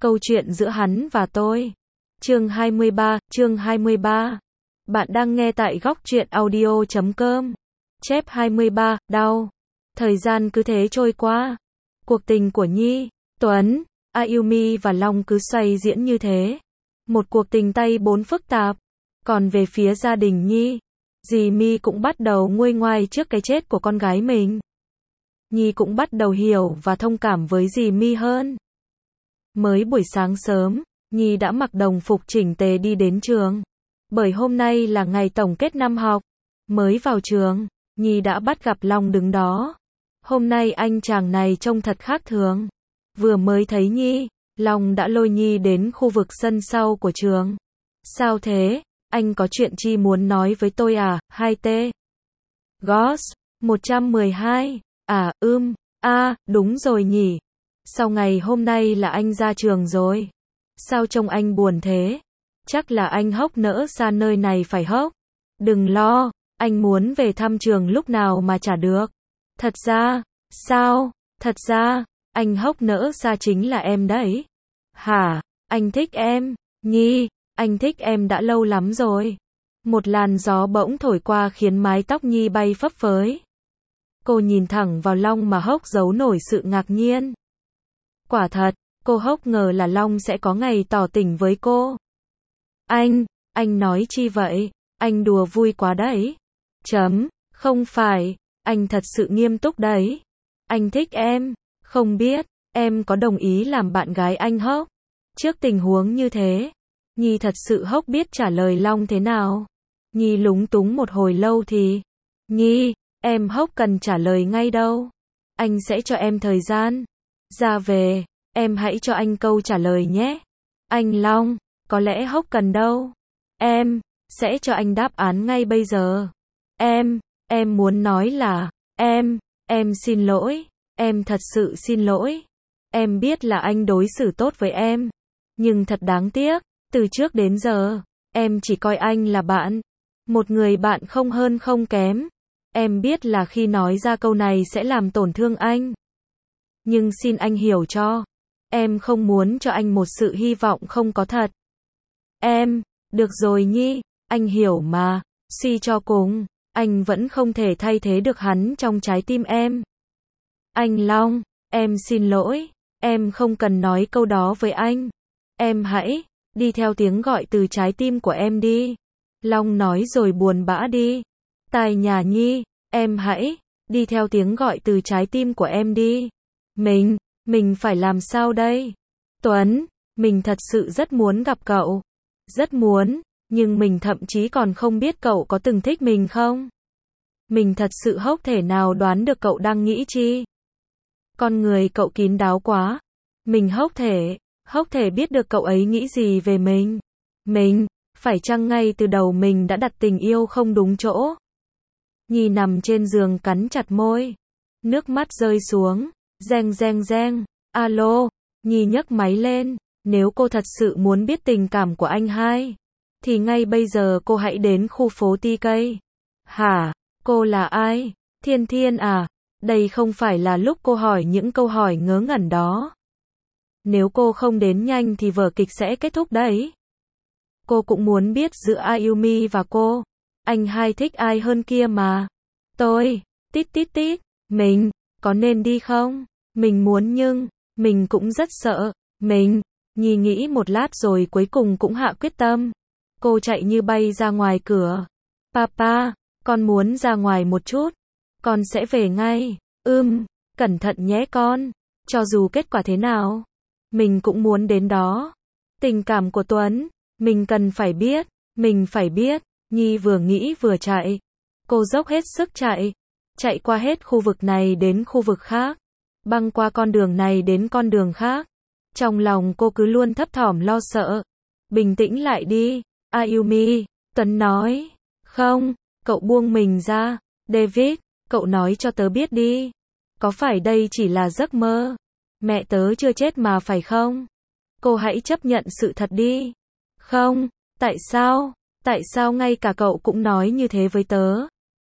Câu chuyện giữa hắn và tôi. Chương 23. Bạn đang nghe tại góc truyện audio.com. Chép 23, đau. Thời gian cứ thế trôi qua. Cuộc tình của Nhi, Tuấn, Ayumi và Long cứ xoay diễn như thế. Một cuộc tình tay bốn phức tạp. Còn về phía gia đình Nhi, dì Mi cũng bắt đầu nguôi ngoai trước cái chết của con gái mình. Nhi cũng bắt đầu hiểu và thông cảm với dì Mi hơn. Mới buổi sáng sớm, Nhi đã mặc đồng phục chỉnh tề đi đến trường. Bởi hôm nay là ngày tổng kết năm học. Mới vào trường, Nhi đã bắt gặp Long đứng đó. Hôm nay anh chàng này trông thật khác thường. Vừa mới thấy Nhi, Long đã lôi Nhi đến khu vực sân sau của trường. Sao thế? Anh có chuyện chi muốn nói với tôi à? 2T. Goss, 112. Đúng rồi nhỉ. Sau ngày hôm nay là anh ra trường rồi. Sao trông anh buồn thế? Chắc là anh hốc nỡ xa nơi này phải hốc. Đừng lo, anh muốn về thăm trường lúc nào mà chả được. Thật ra, sao? Thật ra, anh hốc nỡ xa chính là em đấy. Hả? Anh thích em? Nhi, anh thích em đã lâu lắm rồi. Một làn gió bỗng thổi qua khiến mái tóc Nhi bay phấp phới. Cô nhìn thẳng vào Long mà hốc giấu nổi sự ngạc nhiên. Quả thật, cô hốc ngờ là Long sẽ có ngày tỏ tình với cô. Anh nói chi vậy? Anh đùa vui quá đấy. Không phải, anh thật sự nghiêm túc đấy. Anh thích em, không biết, em có đồng ý làm bạn gái anh hốc? Trước tình huống như thế, Nhi thật sự hốc biết trả lời Long thế nào. Nhi lúng túng một hồi lâu thì, Nhi, em hốc cần trả lời ngay đâu. Anh sẽ cho em thời gian. Ra về, em hãy cho anh câu trả lời nhé. Anh Long, có lẽ hốc cần đâu. Em sẽ cho anh đáp án ngay bây giờ. Em muốn nói là, em xin lỗi, em thật sự xin lỗi. Em biết là anh đối xử tốt với em, nhưng thật đáng tiếc, từ trước đến giờ, em chỉ coi anh là bạn. Một người bạn không hơn không kém. Em biết là khi nói ra câu này sẽ làm tổn thương anh. Nhưng xin anh hiểu cho. Em không muốn cho anh một sự hy vọng không có thật. Được rồi Nhi, anh hiểu mà. Suy cho cùng, anh vẫn không thể thay thế được hắn trong trái tim em. Anh Long, em xin lỗi. Em không cần nói câu đó với anh. Em hãy đi theo tiếng gọi từ trái tim của em đi. Long nói rồi buồn bã đi. Tai nhà Nhi, em hãy đi theo tiếng gọi từ trái tim của em đi. Mình phải làm sao đây? Tuấn, mình thật sự rất muốn gặp cậu. Rất muốn, nhưng mình thậm chí còn không biết cậu có từng thích mình không? Mình thật sự hốc thể nào đoán được cậu đang nghĩ chi. Con người cậu kín đáo quá. Mình hốc thể biết được cậu ấy nghĩ gì về mình. Phải chăng ngay từ đầu mình đã đặt tình yêu không đúng chỗ? Nhi nằm trên giường cắn chặt môi. Nước mắt rơi xuống. Reng. Alo. Nhi nhấc máy lên. Nếu cô thật sự muốn biết tình cảm của anh hai, thì ngay bây giờ cô hãy đến khu phố TK. Hả? Cô là ai? Thiên à? Đây không phải là lúc cô hỏi những câu hỏi ngớ ngẩn đó. Nếu cô không đến nhanh thì vở kịch sẽ kết thúc đấy. Cô cũng muốn biết giữa Ayumi và cô, anh hai thích ai hơn kia mà. Tôi, tít, mình, có nên đi không? Mình muốn nhưng, mình cũng rất sợ. Nhi nghĩ một lát rồi cuối cùng cũng hạ quyết tâm. Cô chạy như bay ra ngoài cửa. Papa, con muốn ra ngoài một chút. Con sẽ về ngay. Cẩn thận nhé con. Cho dù kết quả thế nào, mình cũng muốn đến đó. Tình cảm của Tuấn, mình cần phải biết. Mình phải biết. Nhi vừa nghĩ vừa chạy. Cô dốc hết sức chạy. Chạy qua hết khu vực này đến khu vực khác. Băng qua con đường này đến con đường khác. Trong lòng cô cứ luôn thấp thỏm lo sợ. Bình tĩnh lại đi, Ayumi. Tuấn nói. Không, cậu buông mình ra. David, cậu nói cho tớ biết đi. Có phải đây chỉ là giấc mơ? Mẹ tớ chưa chết mà phải không? Cô hãy chấp nhận sự thật đi. Không, tại sao? Tại sao ngay cả cậu cũng nói như thế với tớ?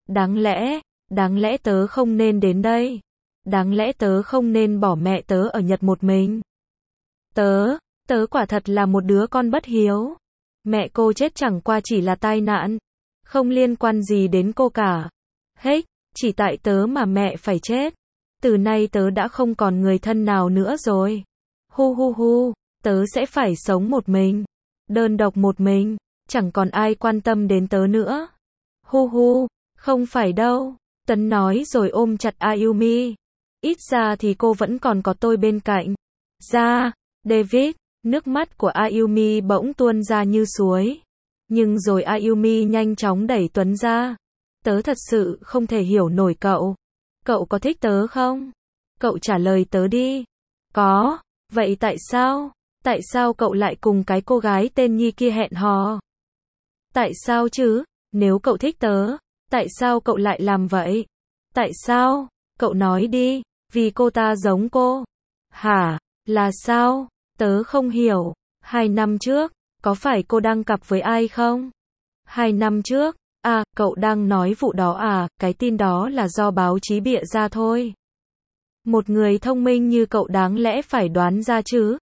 Đáng lẽ tớ không nên đến đây. Đáng lẽ tớ không nên bỏ mẹ tớ ở Nhật một mình. Tớ quả thật là một đứa con bất hiếu. Mẹ cô chết chẳng qua chỉ là tai nạn. Không liên quan gì đến cô cả. Hết, chỉ tại tớ mà mẹ phải chết. Từ nay tớ đã không còn người thân nào nữa rồi. Hu hu hu, tớ sẽ phải sống một mình. Đơn độc một mình. Chẳng còn ai quan tâm đến tớ nữa. Hu hu, không phải đâu. Tấn nói rồi ôm chặt Ayumi. Ít ra thì cô vẫn còn có tôi bên cạnh. Ra, David, nước mắt của Ayumi bỗng tuôn ra như suối. Nhưng rồi Ayumi nhanh chóng đẩy Tuấn ra. Tớ thật sự không thể hiểu nổi cậu. Cậu có thích tớ không? Cậu trả lời tớ đi. Có, vậy tại sao? Tại sao cậu lại cùng cái cô gái tên Nhi kia hẹn hò? Tại sao chứ? Nếu cậu thích tớ, tại sao cậu lại làm vậy? Tại sao? Cậu nói đi, vì cô ta giống cô. Hả? Là sao? Tớ không hiểu. 2 năm trước, có phải cô đang cặp với ai không? 2 năm trước, à, cậu đang nói vụ đó à, cái tin đó là do báo chí bịa ra thôi. Một người thông minh như cậu đáng lẽ phải đoán ra chứ.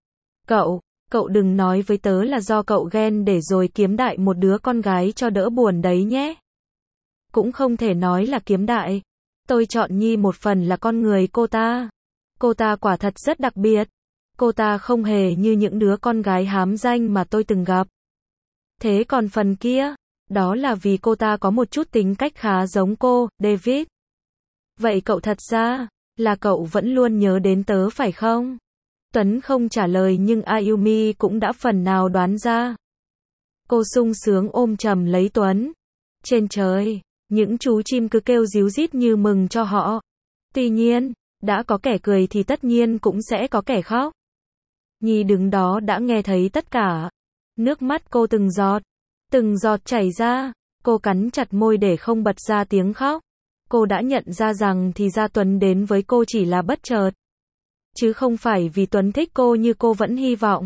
Cậu đừng nói với tớ là do cậu ghen để rồi kiếm đại một đứa con gái cho đỡ buồn đấy nhé. Cũng không thể nói là kiếm đại. Tôi chọn Nhi một phần là con người cô ta. Cô ta quả thật rất đặc biệt. Cô ta không hề như những đứa con gái hám danh mà tôi từng gặp. Thế còn phần kia, đó là vì cô ta có một chút tính cách khá giống cô, David. Vậy cậu thật ra, là cậu vẫn luôn nhớ đến tớ phải không? Tuấn không trả lời nhưng Ayumi cũng đã phần nào đoán ra. Cô sung sướng ôm chầm lấy Tuấn. Trên trời, những chú chim cứ kêu ríu rít như mừng cho họ. Tuy nhiên, đã có kẻ cười thì tất nhiên cũng sẽ có kẻ khóc. Nhi đứng đó đã nghe thấy tất cả. Nước mắt cô từng giọt chảy ra. Cô cắn chặt môi để không bật ra tiếng khóc. Cô đã nhận ra rằng thì ra Tuấn đến với cô chỉ là bất chợt. Chứ không phải vì Tuấn thích cô như cô vẫn hy vọng.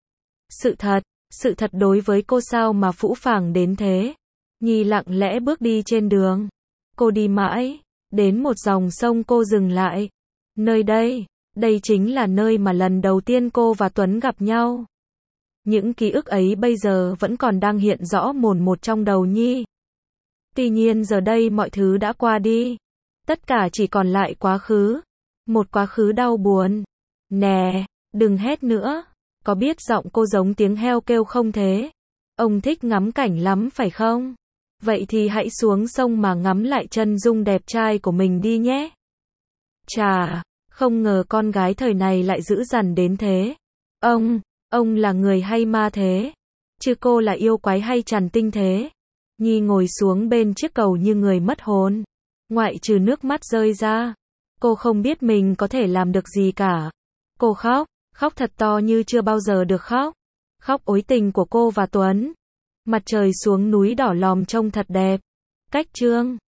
Sự thật đối với cô sao mà phũ phàng đến thế. Nhi lặng lẽ bước đi trên đường. Cô đi mãi, đến một dòng sông cô dừng lại. Nơi đây chính là nơi mà lần đầu tiên cô và Tuấn gặp nhau. Những ký ức ấy bây giờ vẫn còn đang hiện rõ mồn một trong đầu Nhi. Tuy nhiên giờ đây mọi thứ đã qua đi. Tất cả chỉ còn lại quá khứ. Một quá khứ đau buồn. Nè, đừng hét nữa. Có biết giọng cô giống tiếng heo kêu không thế? Ông thích ngắm cảnh lắm phải không? Vậy thì hãy xuống sông mà ngắm lại chân dung đẹp trai của mình đi nhé. Chà, không ngờ con gái thời này lại dữ dằn đến thế. Ông là người hay ma thế? Chứ cô là yêu quái hay trằn tinh thế? Nhi ngồi xuống bên chiếc cầu như người mất hồn. Ngoại trừ nước mắt rơi ra, cô không biết mình có thể làm được gì cả. Cô khóc thật to như chưa bao giờ được khóc. Khóc ối tình của cô và Tuấn. Mặt trời xuống núi đỏ lòm trông thật đẹp. Cách chương